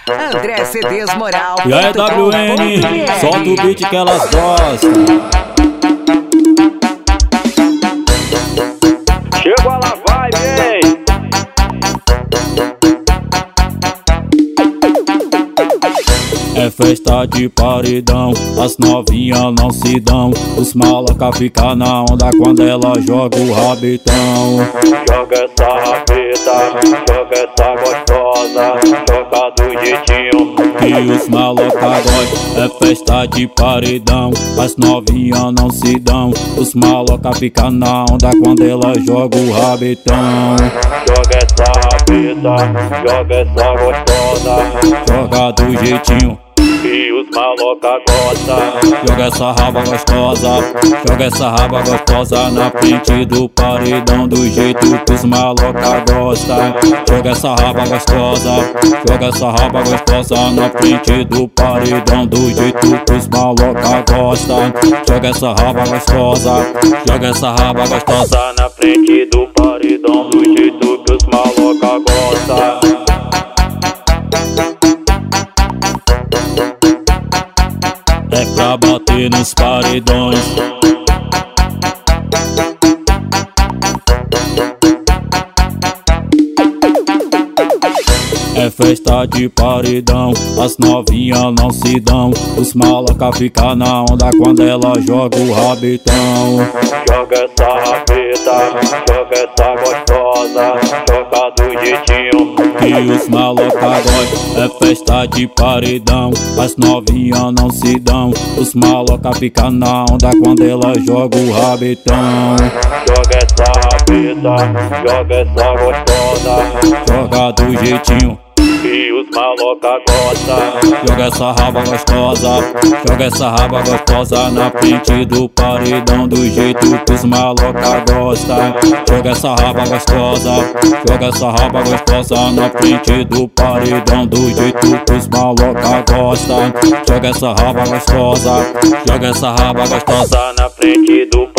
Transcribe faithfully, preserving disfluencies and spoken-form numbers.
André C Ds Moral. E aí, W N, solta o beat que elas gostam. Chegou a la vibe, hein? É festa de paredão, as novinhas não se dão. Os malaca fica na onda quando ela joga o rabetão. Joga essa rabeta, joga essa gostosa, joga do jeitinho que os maloca gostam. É festa de paredão, as novinhas não se dão. Os maloca fica na onda quando ela joga o rabetão. Joga essa rabeta, joga essa gostosa, joga do jeitinho que os maloca gostam. Joga essa raba gostosa, joga essa raba gostosa na frente do paredão, do jeito que os maloca gostam. Joga essa raba gostosa, joga essa raba gostosa na frente do paredão, do jeito que os maloca gostam. Joga essa raba gostosa, joga essa raba gostosa na frente do paredão, do jeito que os maloca gostam. É pra bater nos paredões. É festa de paredão, as novinhas não se dão. Os malaca fica na onda quando ela joga o rabetão. Joga essa rabeta, joga essa gostosa, joga do jeitinho que os maloca gostam. É festa de paredão, as novinhas não se dão. Os maloca fica na onda quando ela joga o rabetão. Joga essa rabeta, joga essa gostosa, joga do jeitinho que os maloca gostam. Joga essa raba gostosa, joga essa raba gostosa na frente do paredão, do jeito que os maloca gostam. Joga essa raba gostosa, joga essa raba gostosa na frente do paredão, do jeito que os maloca gostam. Joga essa raba gostosa, joga essa raba gostosa na frente do